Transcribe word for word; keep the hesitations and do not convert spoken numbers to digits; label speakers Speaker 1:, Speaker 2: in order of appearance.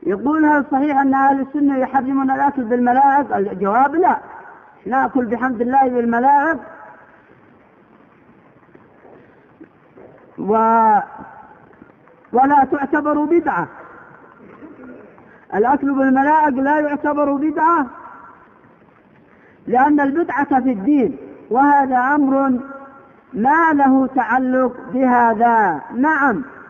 Speaker 1: يقول هل صحيح أن أهل السنة يحرمون الأكل بالملاعق؟ الجواب لا، نأكل بحمد الله بالملاعق، و... ولا تعتبر بدعة. الأكل بالملاعق لا يعتبر بدعة، لأن البدعة في الدين، وهذا أمر ما له تعلق بهذا. نعم